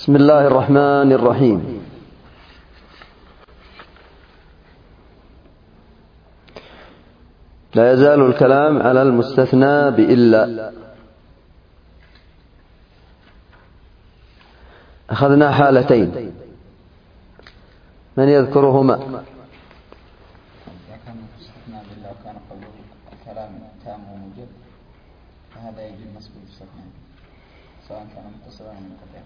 بسم الله الرحمن الرحيم. لا يزال الكلام على المستثنى بإلا. أخذنا حالتين، من يذكرهما؟ إذا كان المستثنى بالله وكان قبله كلام تام وموجب فهذا يجب نصب المستثنى سواء كان متصلا أو منقطعا.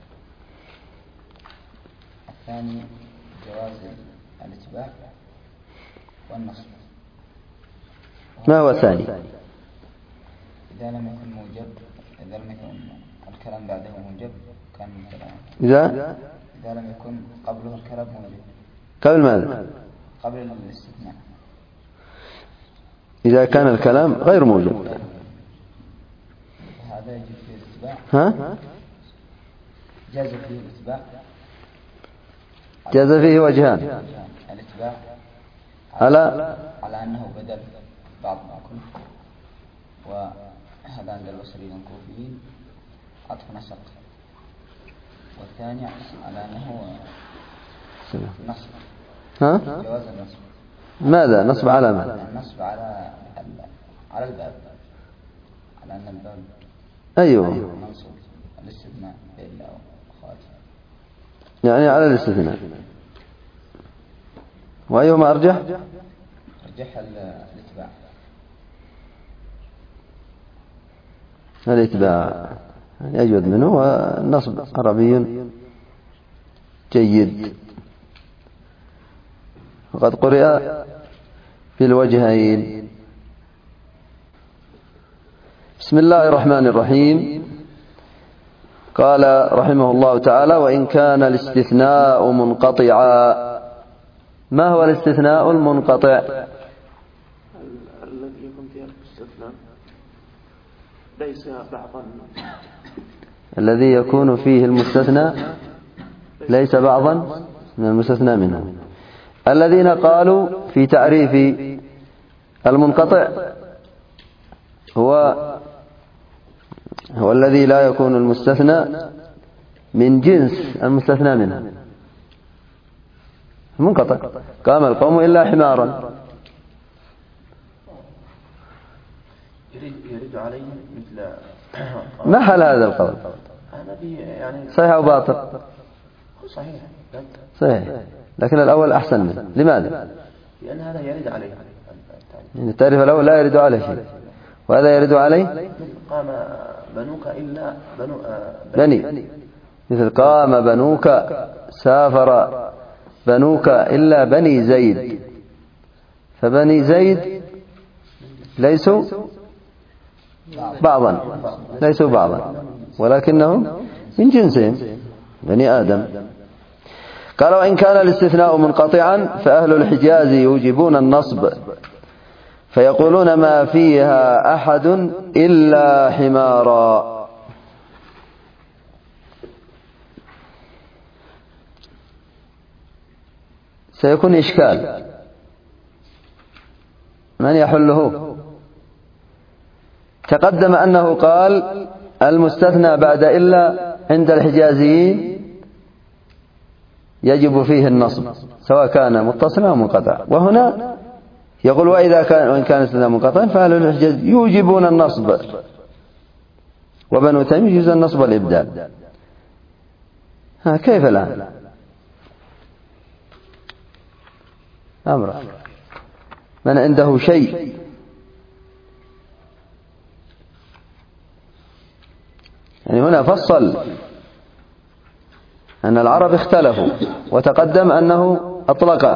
الثاني جواز الاتباع والنصب. ما هو الثاني؟ إذا لم يكن موجب، إذا لم يكن الكلام بعده موجب كان كلام. إذا لم يكن قبله الكلام موجب. قبل ماذا؟ قبل الاستثناء. إذا كان الكلام غير موجب هذا يجب فيه الاتباع. جاز فيه الاتباع. جاز فيه وجهان: الاتباع على أنه بدل بعض ما كل، وهذا عند البصريين والكوفيين عطف نسق. والثاني على أنه نصب. جواز النصب. ماذا نصب على ماذا؟ النصب على الباب، على أن الباب أيوه منصوب الاستثناء إلا وخاتم، يعني على الاستثناء. وأيهما أرجح؟ رجح الاتباع أجود منه، والنصب عربي جيد وقد قرئ في الوجهين. بسم الله الرحمن الرحيم. قال رحمه الله تعالى: وإن كان الاستثناء منقطعا. ما هو الاستثناء المنقطع؟ الذي يكون فيه الاستثناء ليس بعضا، الذي يكون فيه المستثنى ليس بعضا من المستثنى منه. الذين قالوا في تعريف المنقطع هو الذي لا يكون المستثنى من جنس المستثنى منه. منقطع: قام القوم إلا حمارا. يرد عليه مثل ما حل هذا القول؟ يعني صحيح أو باطل؟ صحيح، لكن الأول أحسن منه. لماذا؟ لأن هذا يرد عليه، يعني التعريف الأول لا يرد عليه شيء، وهذا يرد عليه. قام بنوك إلا بني، مثل قام بنوك، سافر بنوك إلا بني زيد. فبني زيد ليسوا بعضا ولكنهم من جنسهم بني آدم. قال: وإن كان الاستثناء منقطعا فأهل الحجاز يوجبون النصب، فيقولون ما فيها أحد إلا حمارا. سيكون إشكال، من يحله؟ تقدم أنه قال المستثنى بعد إلا عند الحجازيين يجب فيه النصب سواء كان متصلا أو منقطعا، وهنا يقول وإن كان الاستثناء منقطعا فأهل الحجاز يوجبون النصب، وبنو تميم يجوز النصب والإبدال. كيف الآن؟ أمر من عنده شيء يعني هنا فصل أن العرب اختلفوا، وتقدم أنه أطلق،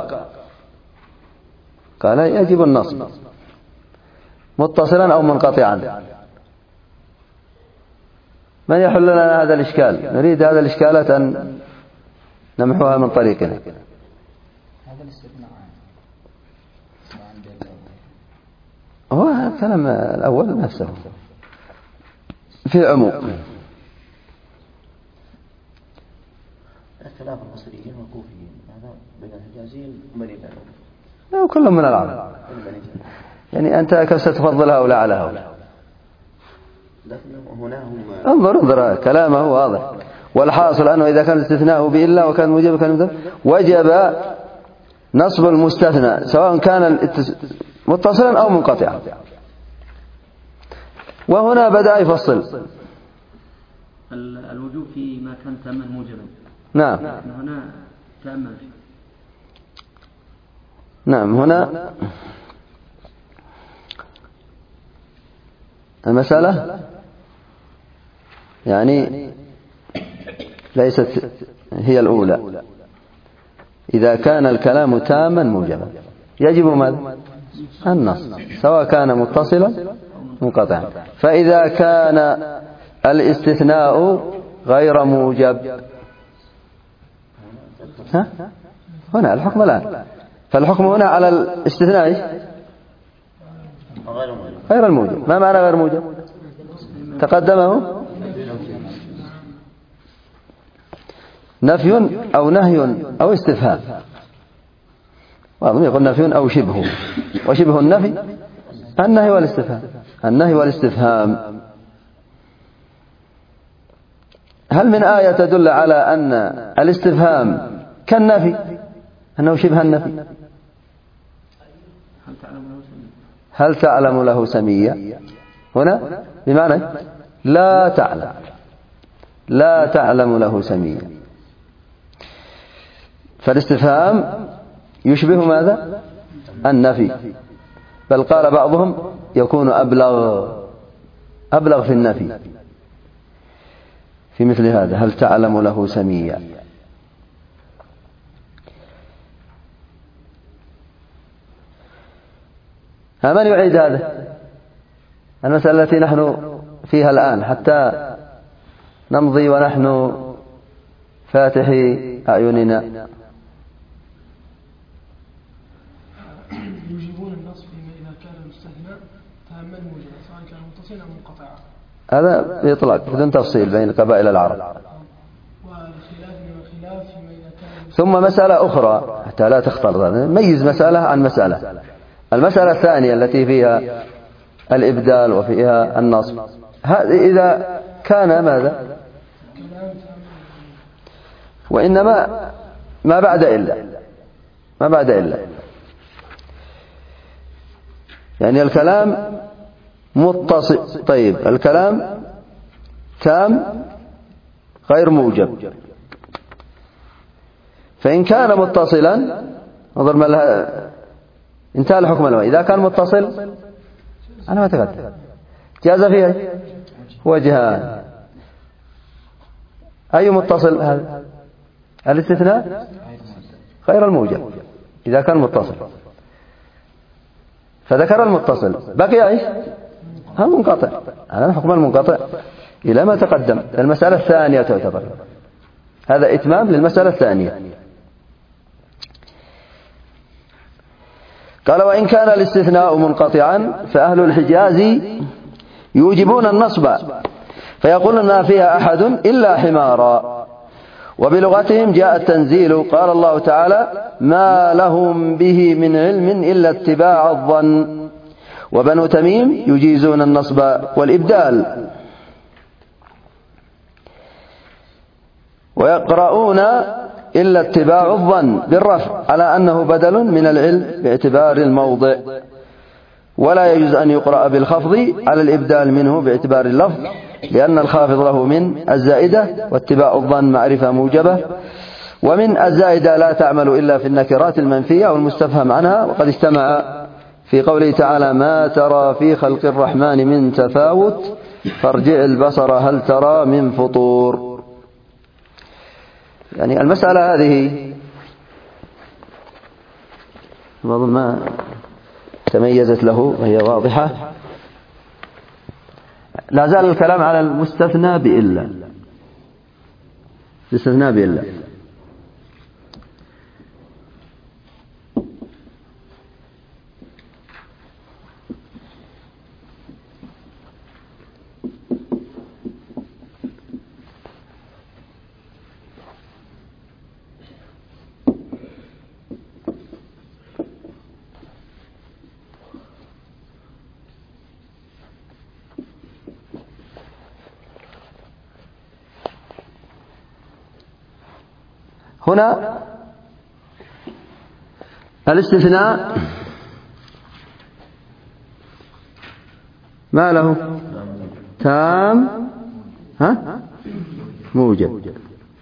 قال يجب النصب متصلا أو منقطعا. من يحل لنا هذا الإشكال؟ نريد هذا الإشكالات أن نمحوها من طريقنا. هذا الاستثناء هو الكلام الأول نفسه في عموم. اختلاف البصريين والكوفيين هذا بين الحجازيين وبني لا، كلهم من العرب. يعني أنت كيف ستفضل هؤلاء على هؤلاء؟ لكن هنا هم انظر كلامه واضح. والحاصل أنه إذا كان الاستثناء بإلا وكان موجب كان وجب نصب المستثنى سواء كان متصلا أو منقطعا. وهنا بدأ يفصل الوجوب في ما كان تاما موجبا. نعم. هنا تاما. نعم. هنا المسألة يعني ليست هي الأولى. إذا كان الكلام تاما موجبا يجب ماذا؟ النص سواء كان متصلا منقطعا. فإذا كان الاستثناء غير موجب هنا الحكم الآن. فالحكم هنا على الاستثناء غير الموجب. ما معنى غير موجب؟ تقدمه نفي أو نهي أو استفهام. بعضهم يقول نفي أو شبه، وشبه النفي النهي والاستفهام. النهي والاستفهام. هل من آية تدل على أن الاستفهام كالنفي أنه شبه النفي؟ هل تعلم له سميا؟ هنا بمعنى لا تعلم، لا تعلم له سميا. فالاستفهام يشبه ماذا؟ النفي. بل قال بعضهم يكون أبلغ في النفي في مثل هذا. هل تعلم له سميا؟ من يعيد هذا المسألة التي نحن فيها الآن حتى نمضي ونحن فاتحي أعيننا؟ يوجبون النص فيما إذا كان المستثنى تاما موجبا سواء كان متصلا أو منقطعا. هذا بإطلاق بدون تفصيل بين قبائل العرب. ثم مسألة أخرى حتى لا تختلط، ميز مسألة عن مسألة. المسألة الثانية التي فيها الإبدال وفيها النصب، إذا كان ماذا؟ وإنما ما بعد إلا يعني الكلام متصل. طيب الكلام تام غير موجب. فإن كان متصلا انظر ما لها انتهى الحكم الأول. إذا كان متصل أنا ما تقدم جاز فيها وجهان. أي متصل هذا؟ الاستثناء غير الموجب إذا كان متصل. فذكر المتصل بقي ايش؟ المنقطع. هذا حكم المنقطع إلى ما تقدم. المسألة الثانية تعتبر هذا إتمام للمسألة الثانية. قال وإن كان الاستثناء منقطعا فأهل الحجاز يوجبون النصب فيقولون ما فيها أحد إلا حمارا. وبلغتهم جاء التنزيل. قال الله تعالى ما لهم به من علم إلا اتباع الظن. وبنو تميم يجيزون النصب والإبدال ويقرؤون إلا اتباع الظن بالرفع على أنه بدل من العلم باعتبار الموضع، ولا يجوز أن يقرأ بالخفض على الإبدال منه باعتبار اللفظ لأن الخافض له من الزائدة واتباع الظن معرفة موجبة. ومن الزائدة لا تعمل إلا في النكرات المنفية والمستفهم عنها. وقد اجتمع في قوله تعالى ما ترى في خلق الرحمن من تفاوت فارجع البصر هل ترى من فطور. يعني المسألة هذه بعض ما تميزت له وهي واضحة. لا زال الكلام على المستثنى بإلا. الاستثناء بإلا هنا الاستثناء ما له تام موجب.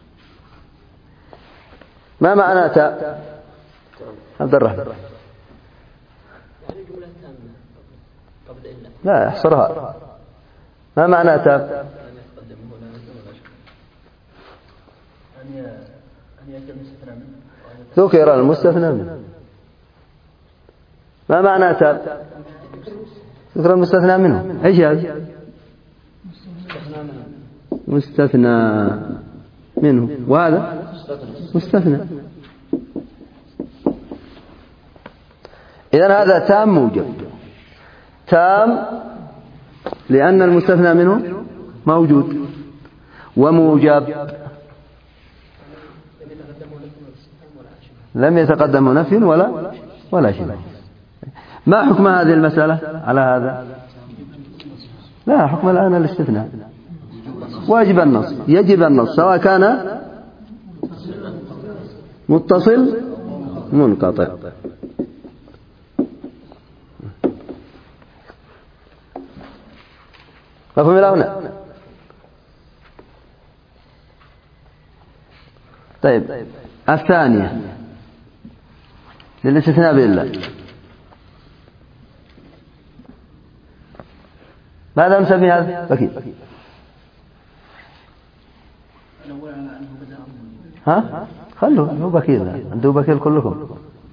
ما معنى تام عبد الرحمن؟ لا احصرها. ما معنى تام؟ ذكر المستثنى منه. ما معنى تام؟ ذكر المستثنى منه. ايش هذا؟ مستثنى منه، وهذا مستثنى. إذن هذا تام موجب. تام لأن المستثنى منه موجود، وموجب لم يتقدم نفي ولا شيء. ما حكم هذه المسألة على هذا؟ لا حكم الآن الاستثناء. واجب النص، يجب النص، سواء كان متصل منقطع. مفهوم إلى هنا؟ طيب الثانية للاستثناء بالله. ماذا نسمي هذا؟ بكير. ها؟ خلوا هو بكير، عنده بكير كلكم.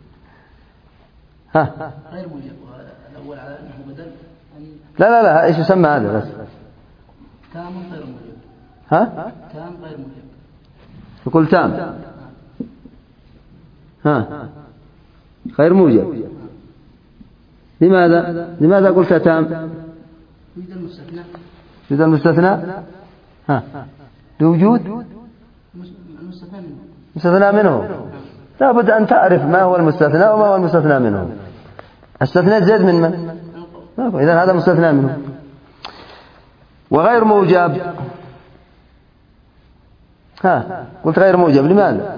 ها؟ غير موجب. الأول على أنه بدل. لا ايش يسمى هذا بس؟ تام غير موجب. ها؟ تام غير موجب. يقول تام. ها؟ غير موجب. لماذا قلت تام؟ يوجد المستثنى. ها؟ لوجود مستثنى منه. لا بد أن تعرف ما هو المستثنى وما هو المستثنى منه. استثناء زيد من؟ إذن هذا مستثنى منه. وغير موجب. ها؟ قلت غير موجب، لماذا؟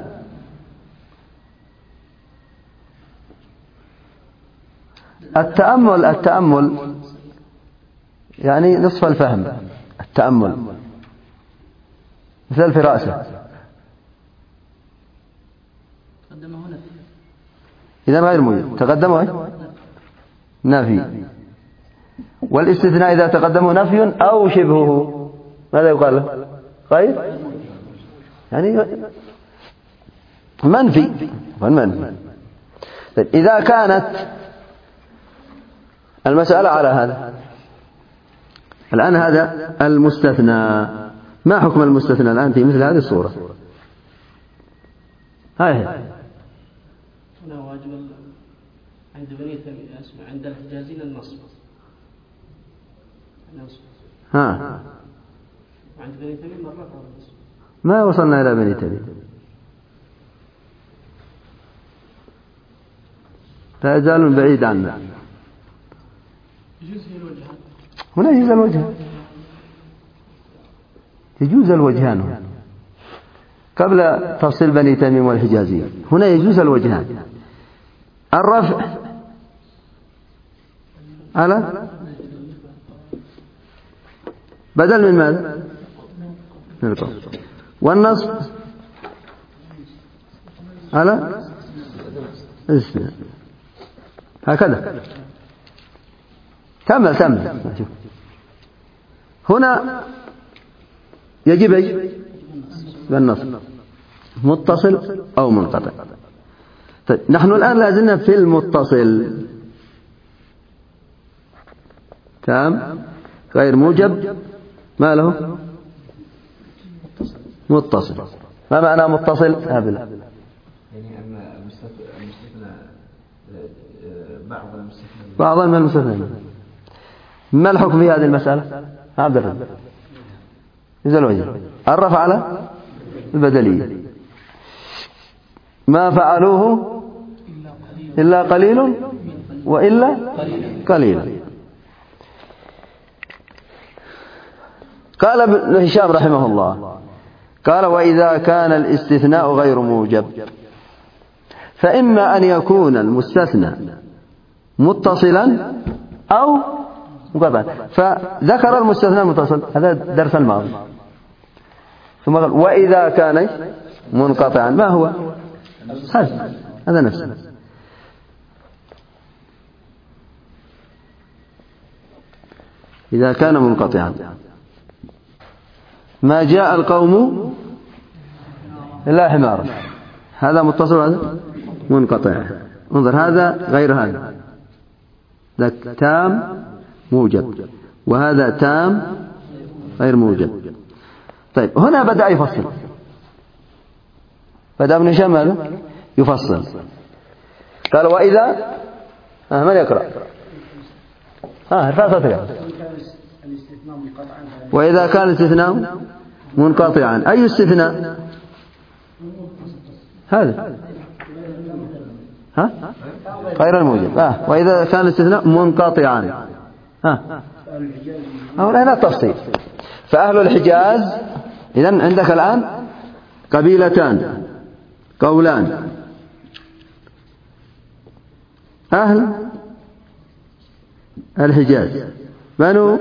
التأمل يعني نصف الفهم. التأمل مثل الفراسة. إذن غير موجب. تقدمه نفي. والاستثناء إذا تقدمه نفي أو شبهه ماذا يقال له؟ غير يعني منفي. إذا كانت المسألة على هذا الآن، هذا المستثنى. ما حكم المستثنى الآن في مثل هذه الصورة؟ هاي هنا واجب عند بني تميم، عند الحجازين النصب. ها؟ وعند بني تميم الرفع والنصب. ما وصلنا إلى بني تميم، لا يزال بعيد عنا. هنا يجوز الوجهان. يجوز الوجهان هنا قبل تفصيل بني تميم والحجازي. هنا يجوز الوجهان. الرفع على بدل من ماذا؟ من القصر. والنصب على الاستثناء. هكذا. كمل. هنا يجب بالنصب متصل أو منقطع. طيب نحن الآن لازلنا في المتصل. تام غير موجب ما له؟ متصل. ما معنى متصل؟ هابلا يعني أن المستثنى بعض من المستثنى. ما الحكم في هذه المسألة؟ عبد الرحمن إذا الوجه الرفع على البدلية. ما فعلوه إلا قليل وإلا قليل. قال ابن هشام رحمه الله: قال وإذا كان الاستثناء غير موجب فإما أن يكون المستثنى متصلا أو مقطعا. فذكر المستثنى المتصل، هذا درس الماضي. ثم قال وإذا كان منقطعا، ما هو هذا نفسه. إذا كان منقطعا ما جاء القوم إلا حمارا، هذا متصل هذا منقطع. انظر هذا غير هذا، ذاك تام موجب وهذا تام غير موجب. طيب هنا بدأ يفصل، بدأ ابن هشام هذا يفصل. قال وإذا من يقرأ؟ ارفع صوتك. وإذا كان الاستثناء منقطعا، أي استثناء هذا؟ غير الموجب. وإذا كان الاستثناء منقطعا، هنا التفصيل. فأهل الحجاز إذن عندك الآن قبيلتان، قولان. أهل الحجاز بنو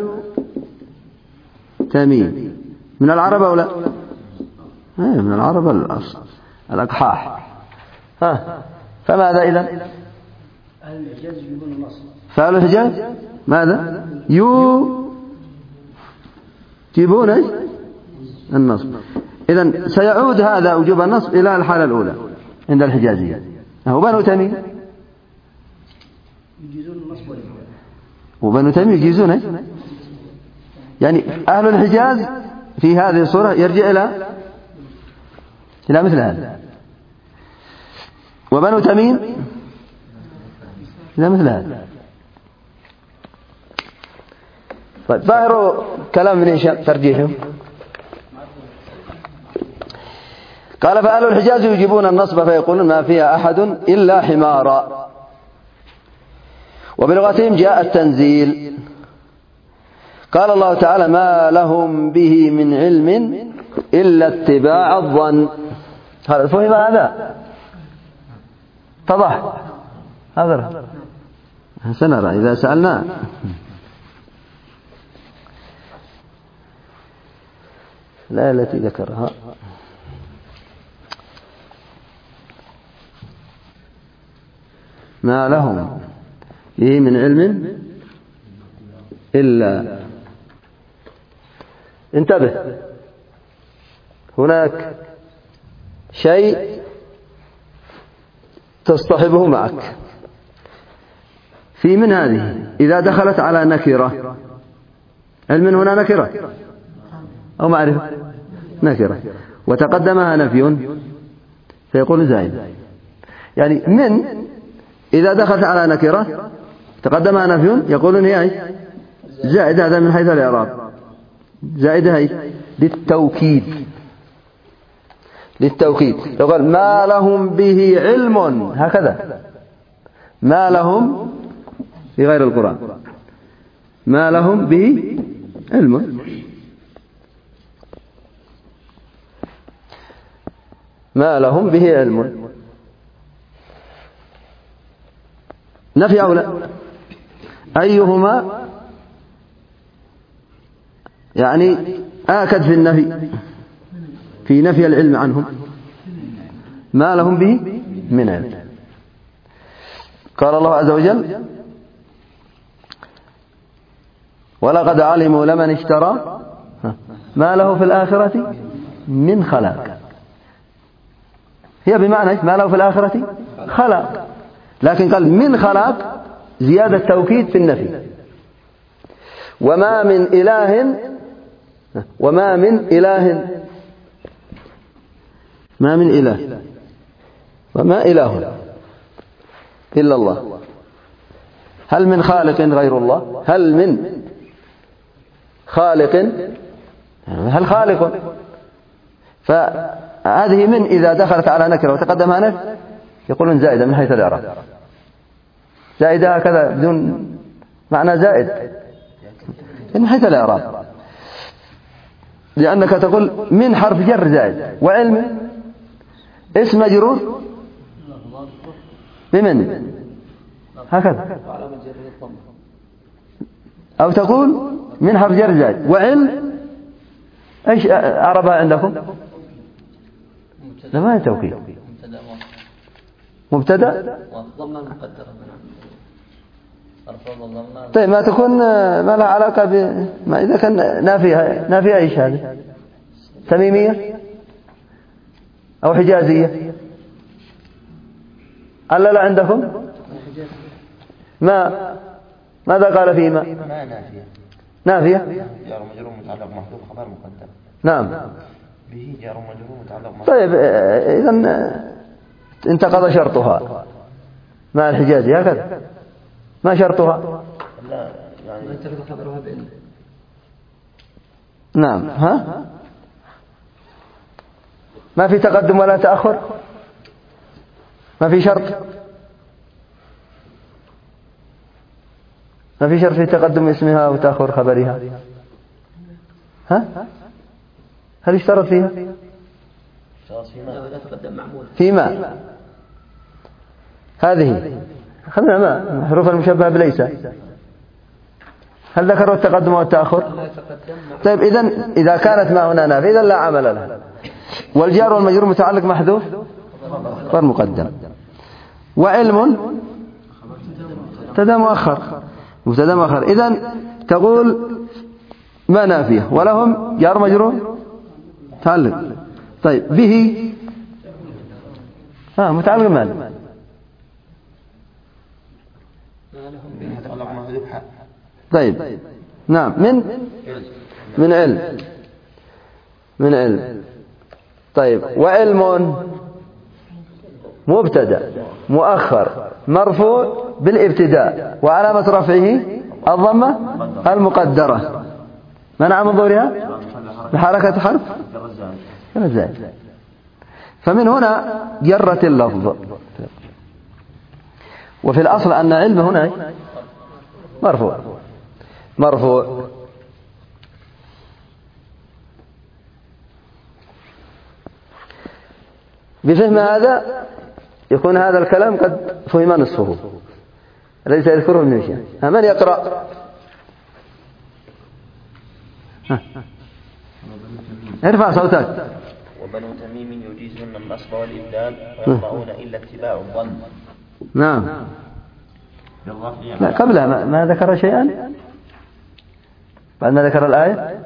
تميم من العرب أو لا؟ من العرب الأصل الأقحاح. فماذا إذن؟ أهل الحجاز يجيبون النصب. فأهل الحجاز ماذا؟ يجيبون النصب. إذن سيعود هذا وجوب النصب إلى الحالة الأولى عند الحجازية. بنو تميم يجيزون النصب والإجازة، وبنو تميم يجيزون. يعني أهل الحجاز في هذه الصورة يرجع إلى مثل هذا، وبنو تميم إلى مثل هذا. طيب ظاهر كلام ابن هشام ترجيحه. قال فأهل الحجاز يجيبون النصب فيقولون ما فيها أحد إلا حمارا. وبلغتهم جاء التنزيل. قال الله تعالى ما لهم به من علم إلا اتباع الظن. هذا فهم، هذا اتضح. هذا سنرى إذا سألنا. لا التي ذكرها ما لهم به من علم إلا. انتبه، هناك شيء تصطحبه معك في من هذه إذا دخلت على نكرة. علم هنا نكرة أو معرفة؟ نكرة، وتقدمها نفي فيقول زائد. يعني من إذا دخلت على نكرة تقدمها نفي يقولون هي زائد. هذا من حيث الإعراب زائد هي للتوكيد. يقول ما لهم به علم، هكذا ما لهم في غير القرآن ما لهم به علم. ما لهم به علم نفي أو لا؟ أيهما يعني آكد في النفي، في نفي العلم عنهم؟ ما لهم به من علم. قال الله عز وجل ولقد علموا لمن اشترى ما له في الآخرة من خلاق. هي بمعنى ما له في الآخرة خلاق، لكن قال من خلاق زيادة توكيد في النفي. وما من إله وما إله إلا الله. هل من خالق غير الله؟ هل من خالق؟ هل خالق؟ فهذه من إذا دخلت على نكرة وتقدمها نفي يقولون زائدة من حيث الإعراب. زائدة هكذا بدون معنى زائد من حيث الإعراب. لأنك تقول من حرف جر زائد، وعلم اسم مجرور بمن هكذا، أو تقول من حرف جر زائد وعلم ايش أعربها عندكم؟ لا، ما هي توكيد، مبتدأ. طيب ما تكون ما لها علاقة ما إذا كان نافية ايش هذه؟ تميمية أو حجازية؟ ألا لا عندكم؟ ماذا قال فيما؟ نافية. جار مجرور متعلق محذوف خبر مقدم. نعم. به جار مجرور متعلق محذوف. طيب إذن انتقض شرطها مع الحجازي هكذا. ما شرطها؟ لا يعني انتقض خبرها بإن. نعم. ها؟ ما في تقدم ولا تأخر؟ ما في شرط؟ ما في شرط في تقدم اسمها وتأخر خبرها؟ ها؟ هل اشترط فيها؟ فيما هذه خلنا ما حروف المشبهة بليس، هل ذكروا التقدم والتأخر؟ طيب إذا كانت ما هنا نافية إذا لا عمل لها. والجار والمجرور متعلق محذوف خبر مقدم، وعلم مبتدا مؤخر. إذن تقول ما نافية ولهم جار مجرور متعلق. طيب به متعلق مال. طيب نعم من علم. طيب وعلم مبتدا مؤخر مرفوع بالابتداء وعلامة رفعه الضمة المقدرة منع من ظهورها بحركة حرف الزائد. فمن هنا جرت اللفظ. وفي الأصل أن علم هنا مرفوع. بفهم هذا يكون هذا الكلام قد فهم نصفه الذي سيذكره ابن هشام. من يقرأ؟ ارفع صوتك. وبنو تميم يجيزون النصب والإبدال ويقرؤون إلا اتباع الظن. نعم. لا قبلها ما ذكر شيئا بعد ما ذكر الآية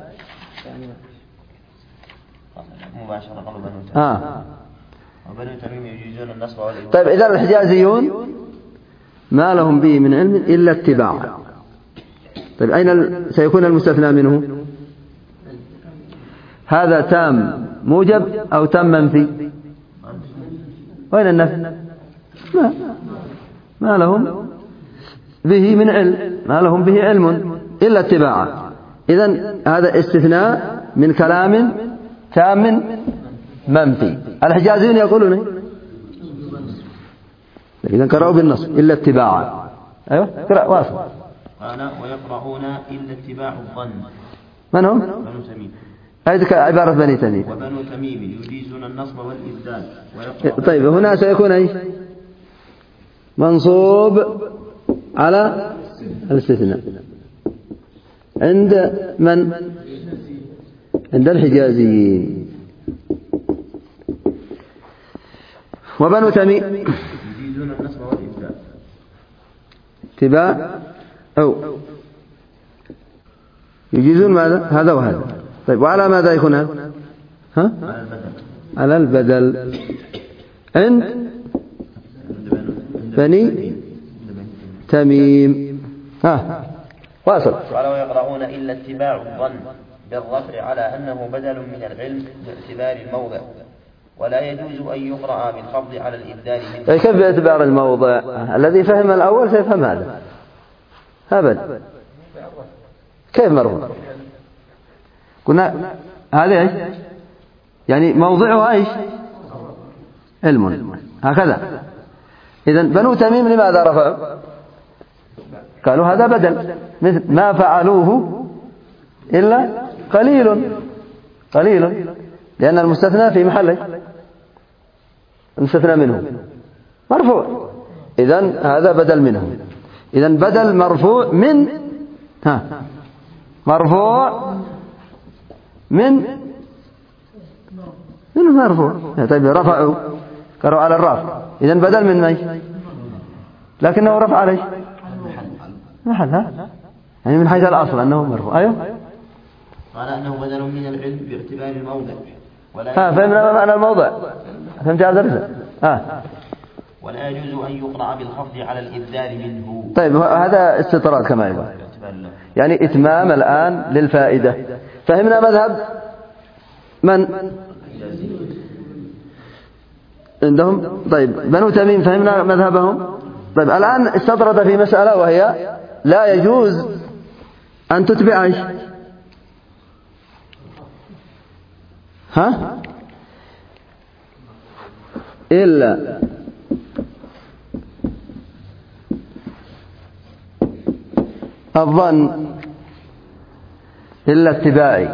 مباشرة قبل بنو تميم. وبنو تميم يجيزون النصب والإبدال. طيب إذا الحجازيون ما لهم به من علم إلا اتباع. طيب أين سيكون المستثنى منه؟ هذا تام موجب أو تام منفي؟ وين النفي؟ ما لهم به من علم، ما لهم به علم إلا اتباعا. إذن هذا استثناء من كلام تام منفي. الحجازيون يقولون إذن قرأوا بالنص إلا اتباعا. أيوة قرأ واصل. قال ويقرؤون إلا اتباع الظن. من هم؟ بنو تميم. هذه عبارة بني تميم. وبنو تميم يجيزون النصب والإبدال. طيب هنا سيكون أي منصوب على الاستثناء عند من؟ عند الحجازيين. وبنو تميم يجيزون النصب والإبدال اتباع أو يجيزون ماذا؟ هذا وهذا. طيب وعلى ماذا يكون هذا؟ على البدل عند بني تميم. واصل. قال ويقرؤون إلا اتباع الظن بالرفع على أنه بدل من العلم باعتبار الموضع، ولا يجوز أن يقرأ بالخفض على الإبدال منه. كيف باعتبار الموضع؟ الذي فهم الأول سيفهم هذا أبدا. كيف مرفوع؟ قلنا هذا ايش؟ يعني موضعها ايش؟ علم هكذا. إذن بنو تميم لماذا رفعوا؟ قالوا هذا بدل، مثل ما فعلوه إلا قليل. قليل، لأن المستثنى في محله، المستثنى منه مرفوع، إذن هذا بدل منه. إذن بدل مرفوع من مرفوع منه مرفوع. طيب رفعوا قالوا على الرفع، إذن بدل من ماذا؟ لكنه رفع عليه محل، يعني من حيث الأصل أنه مرفوع. أيوه، قال أنه بدل من العلم باعتبار الموضع. فهمنا معنى الموضع، فهمت هذا الرسالة. ولا يجوز أن يقرأ بالخفض على الإبدال منه. طيب هذا استطراد كما يقول، يعني إتمام الآن للفائدة. فهمنا مذهب من عندهم؟ طيب بنو تميم فهمنا مذهبهم. طيب الآن استطرد في مسألة، وهي لا يجوز أن تتبع إلا الظن إلا اتباعي.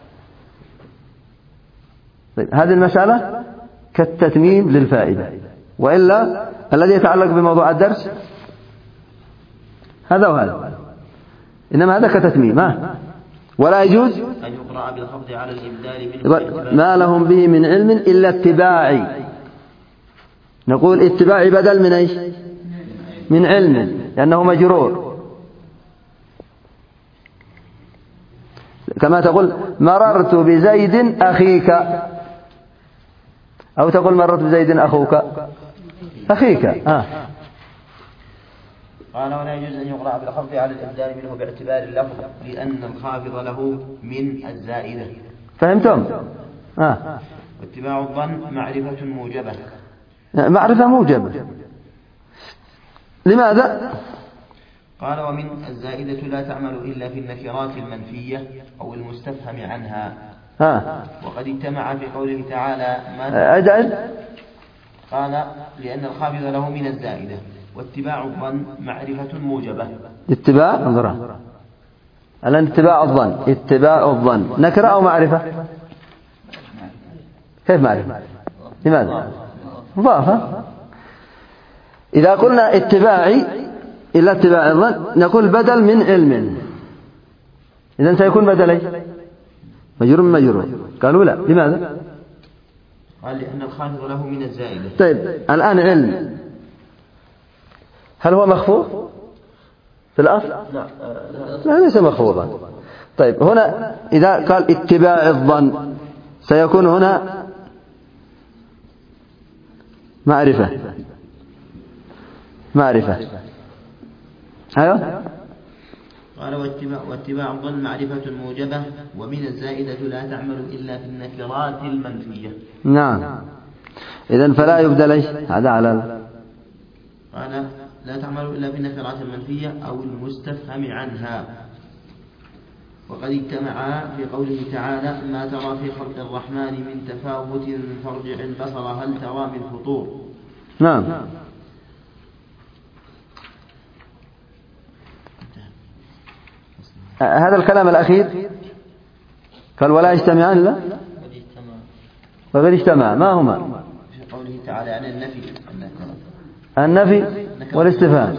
طيب هذه المسألة كالتتميم للفائدة، وإلا الذي يتعلق بموضوع الدرس هذا وهذا، إنما هذا كتتميم. ولا يجوز أن يقرأ بالخفض على الإبدال ما لهم به من علم إلا اتباعي. نقول اتباعي بدل من ايش؟ من علم، لأنه مجرور. كما تقول مررت بزيد أخيك، أو تقول مررت بزيد أخوك أخيك. قال ولا يجوز أن يقرأ بالخفض على الإبدال منه باعتبار اللفظ، لأن الخافض له من الزائدة. فهمتم؟ واتباع الظن معرفة موجبة. معرفة موجبة لماذا؟ قال ومن الزائدة لا تعمل إلا في النكرات المنفية أو المستفهم عنها. وقد اجتمع في قوله تعالى قال لأن الخافض له من الزائدة، واتباع الظن معرفة موجبة. اتباع انظر الآن اتباع الظن، اتباع الظن نكرة أو معرفة؟ كيف معرفة؟ لماذا؟ مضافة. إذا قلنا اتباعي إلا اتباع الظن نقول بدل من علم، إذن سيكون بدل ايش؟ مجرور من مجرور. قالوا لا، لماذا؟ قال لأن الخافض له من الزائدة. طيب الآن علم هل هو مخفوض في الأصل؟ لا ليس مخفوضا. طيب هنا إذا قال اتباع الظن سيكون هنا معرفة. أيوه. قال واتباع الظن معرفة موجبة، ومن الزائدة لا تعمل إلا في النكرات المنفية. نعم، إذن فلا يبدل ايش؟ هذا على قال لا تعمل إلا في النكرات المنفية أو المستفهم عنها. وقد اجتمعا في قوله تعالى ما ترى في خلق الرحمن من تفاوت فارجع البصر هل ترى من فطور. نعم. هذا الكلام الأخير قال ولا يجتمعان لا وقد اجتمع، ما هما؟ في قوله تعالى عن النفي والاستفهام.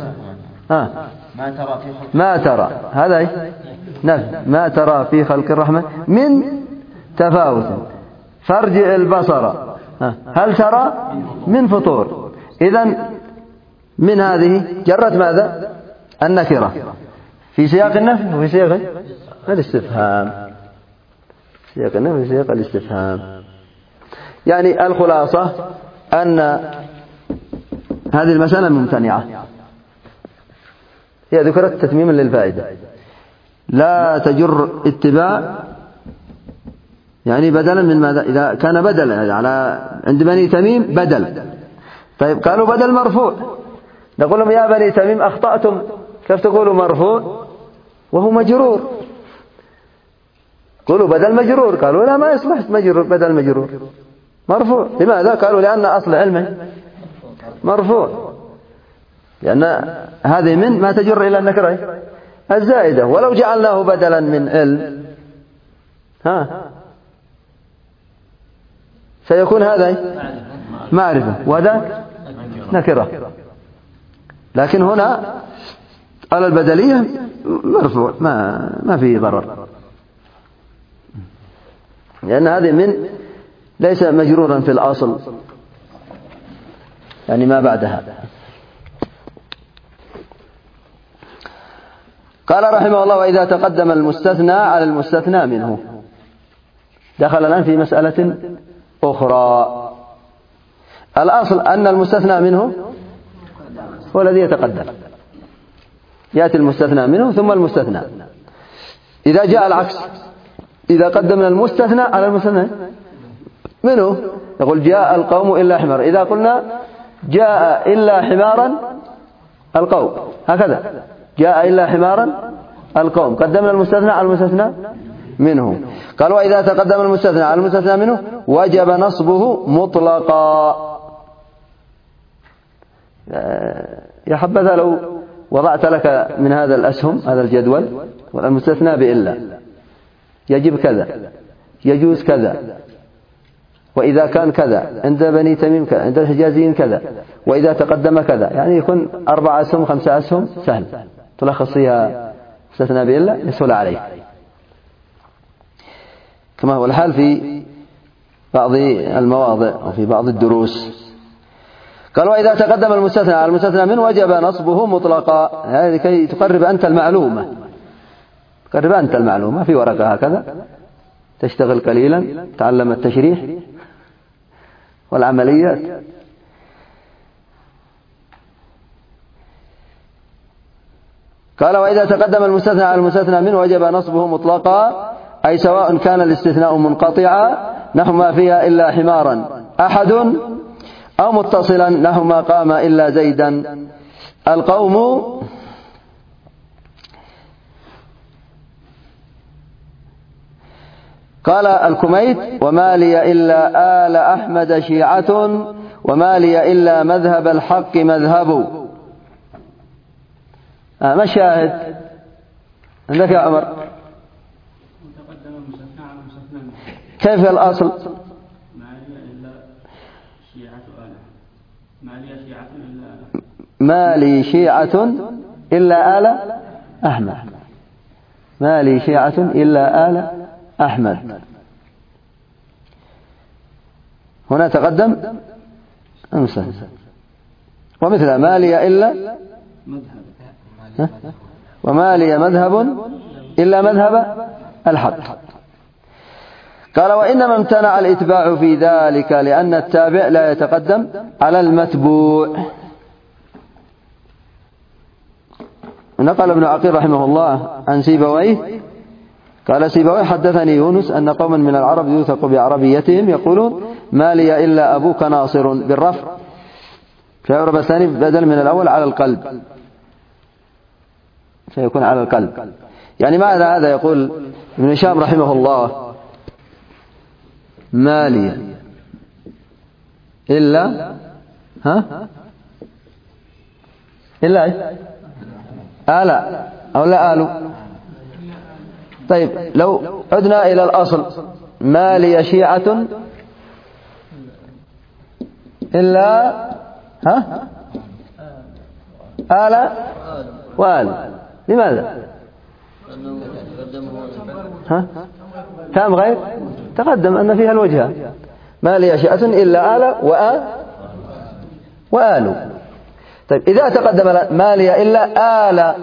ما ترى هذا ايش؟ نفي. ما ترى في خلق الرحمن من تفاوت فارجع البصر هل ترى من فطور. إذن من هذه جرت ماذا؟ النكرة في سياق النفي وفي سياق الاستفهام. سياق النفي وفي سياق الاستفهام. يعني الخلاصة أن هذه المسألة ممتنعة، هي ذكرت تتميما للفائدة. لا تجر اتباع يعني بدلا من ماذا؟ إذا كان بدلا على عند بني تميم بدل. طيب قالوا بدل مرفوع، نقول لهم يا بني تميم أخطأتم، كيف تقولوا مرفوع وهو مجرور؟ قولوا بدل مجرور. قالوا لا ما يصلح مجرور، بدل مجرور مرفوع. لماذا؟ قالوا لأن أصل علمه مرفوع، لأن هذه من ما تجر إلى النكرة الزائدة. ولو جعلناه بدلا من علم سيكون هذا معرفة وهذا نكرة. لكن هنا على البدلية مرفوع ما فيه ضرر، لأن هذه من ليس مجرورا في الأصل، يعني ما بعدها. قال رحمه الله: وإذا تقدم المستثنى على المستثنى منه. دخل الآن في مسألة أخرى. الأصل أن المستثنى منه هو الذي يتقدم، يأتي المستثنى منه ثم المستثنى. إذا جاء العكس، إذا قدمنا المستثنى على المستثنى منه، يقول جاء القوم إلا حمار. إذا قلنا جاء إلا حمارا القوم، هكذا جاء إلا حمارا القوم، قدمنا المستثنى على المستثنى منه. قال: وإذا تقدم المستثنى على المستثنى منه وجب نصبه مطلقا. يا حبذا لو وضعت لك من هذا الأسهم، هذا الجدول، والمستثنى بإلا يجب كذا، يجوز كذا، وإذا كان كذا عند بني تميم كذا، عند الحجازيين كذا، وإذا تقدم كذا، يعني يكون 4 أسهم 5 أسهم، سهل تلخص فيها استثنى بإلا يسهل عليك، كما هو الحال في بعض المواضع وفي بعض الدروس. قال: وإذا تقدم المستثنى على المستثنى منه وجب نصبه مطلقا. هذه كي تقرب أنت المعلومة، تقرب أنت المعلومة في ورقة هكذا، تشتغل قليلا، تعلم التشريح والعمليات. قال: وإذا تقدم المستثنى على المستثنى منه وجب نصبه مطلقا، أي سواء كان الاستثناء منقطعا نحو ما فيها إلا حمارا أحد، أو متصلا نحو ما قام إلا زيدا القوم. قال الكميت: وما لي إلا آل أحمد شيعة، وما لي إلا مذهب الحق مذهب. ما الشاهد عندك يا عمر؟ كيف الأصل؟ ما لي شيعة إلا آل أحمد، ما لي شيعة إلا آل أحمد. هنا تقدم أمثل، ومثل ما لي إلا وما لي مذهب إلا مذهب الحق. قال: وإنما امتنع الإتباع في ذلك لأن التابع لا يتقدم على المتبوع. نقل ابن عقيل رحمه الله عن سيبويه قال سيبويه: حدثني يونس أن قوما من العرب يوثق بعربيتهم يقولون ما لي إلا أبوك ناصر بالرفع، فيعرب الثاني بدل من الأول على القلب، سيكون على القلب. يعني ماذا هذا؟ يقول ابن هشام رحمه الله: ما لي إلا إلا آلا أو لا آلو. طيب لو عدنا إلى الأصل: ما لي شيعة إلا آلا وآل. لماذا؟ تام غير تقدم أن فيها الوجهة، ما لي شيعة إلا آلا وآل. طيب إذا تقدم ما لي إلا آلا،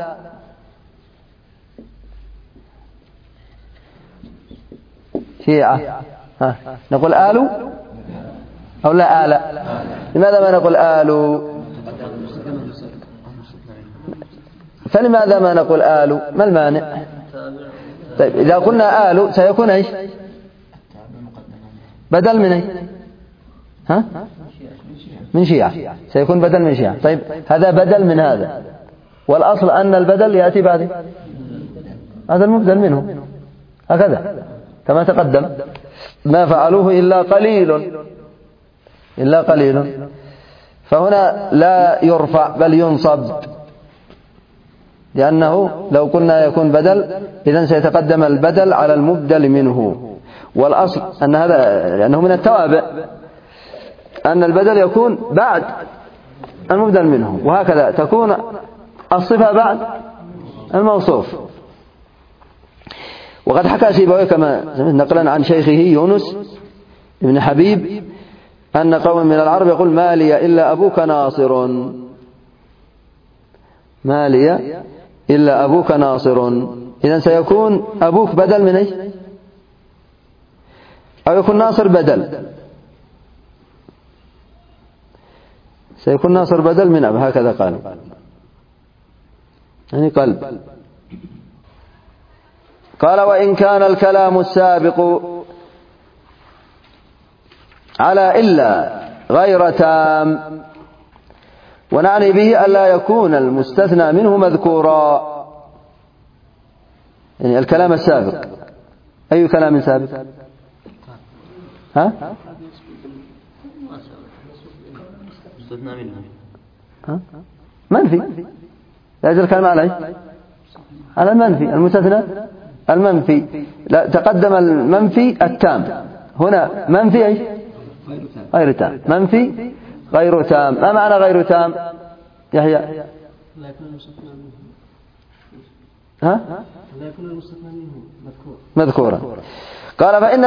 شيعة، نقول آل أو لا آلا؟ لماذا ما نقول آل؟ فلماذا ما نقول آل؟ ما المانع؟ طيب إذا قلنا آل سيكون إيش؟ بدل من إيش؟ من شيعة، سيكون بدل من شيعة. طيب هذا بدل من هذا، والأصل أن البدل يأتي بعد هذا المبدل منه، هكذا كما تقدم. ما فعلوه إلا قليل، فهنا لا يرفع بل ينصب، لأنه لو قلنا يكون بدل إذن سيتقدم البدل على المبدل منه، والأصل أن هذا لأنه من التوابع، أن البدل يكون بعد المبدل منه، وهكذا تكون الصفة بعد الموصوف. وقد حكى سيبويه كما نقلا عن شيخه يونس بن حبيب أن قوم من العرب يقول ما لي إلا أبوك ناصر، ما لي إلا أبوك ناصر. إذن سيكون أبوك بدل من إيش؟ أو يكون ناصر بدل، سيكون ناصر بدل من أب، هكذا قالوا، يعني قلب. قال وإن كان الكلام السابق على إلا غير تام، ونعني به ألا يكون المستثنى منه مذكورا. يعني الكلام السابق، أي كلام سابق؟ ها؟ منفي، لأجل الكلام على على المنفي، المستثنى المنفي. لا تقدم المنفي التام، هنا منفي ايش؟ غير تام، منفي غير تام. ما معنى غير تام يحيى؟ لا يكون المستثنى منه ها؟ لا يكون المستثنى منه مذكورا. قال فإن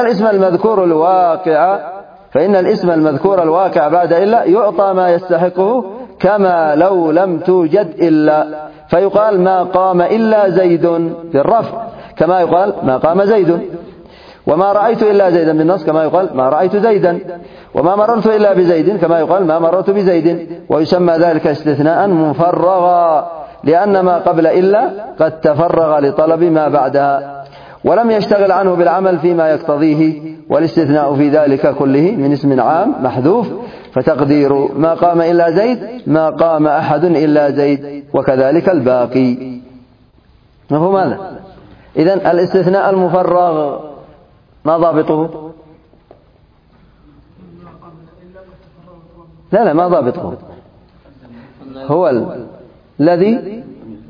الاسم المذكور الواقع بعد إلا يعطى ما يستحقه كما لو لم توجد إلا، فيقال ما قام إلا زيد بالرفع كما يقال ما قام زيد، وما رأيت إلا زيدا بالنص كما يقال ما رأيت زيدا، وما مررت إلا بزيد كما يقال ما مررت بزيد. ويسمى ذلك استثناء مفرغا، لأن ما قبل إلا قد تفرغ لطلب ما بعدها ولم يشتغل عنه بالعمل فيما يقتضيه، والاستثناء في ذلك كله من اسم عام محذوف، فتقدير ما قام إلا زيد ما قام أحد إلا زيد، وكذلك الباقي. مفهوم هذا؟ إذن الاستثناء المفرغ ما ضابطه؟ لا ما ضابطه، هو الذي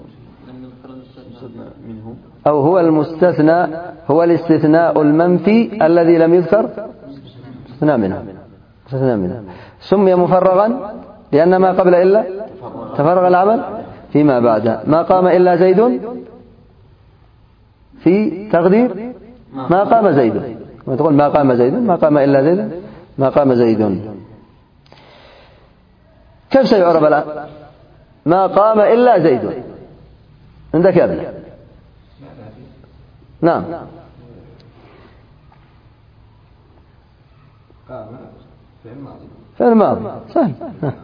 أو هو المستثنى، هو الاستثناء المنفي الذي لم يذكر استثناء منه. سمي مفرغا لأن ما قبل إلا تفرغ العمل فيما بعد. ما قام إلا زيد في تقدير ما قام زيد، وتقول ما قام زيد ما قام إلا زيد ما قام زيد. كيف سيعرب الآن ما قام إلا زيد عندك يا ابني؟ نعم فعل ماضي سهل.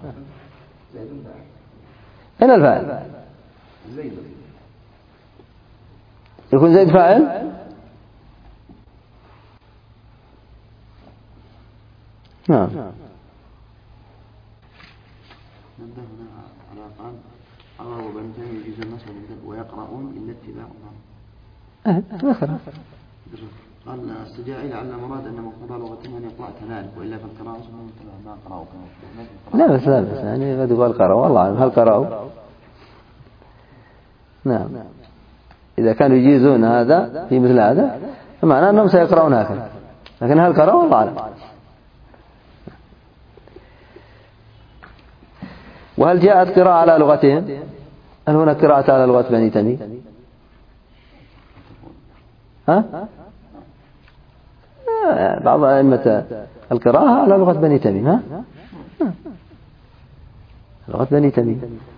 هنا الفاعل يكون زيد فاعل. نعم ويقرؤون إلا اتباع قال السجاعي لعل مراد أن مقتضى لغتهم أن يقرأ كذلك، وإلا فالقراءة ما قرأوا لا بس يعني قد يقال قرأوا، والله أعلم هل قرأوا. نعم إذا كانوا يجيزون هذا في مثل هذا فمعناه أنهم سيقرؤون هكذا، لكن هل قرأوا والله أعلم. وهل جاءت قراءة على لغتهم؟ هل هناك قراءة على لغة بني تميم؟ ها؟ بعض أئمة القراءة على لغة بني تميم. ها؟ لغة بني تميم.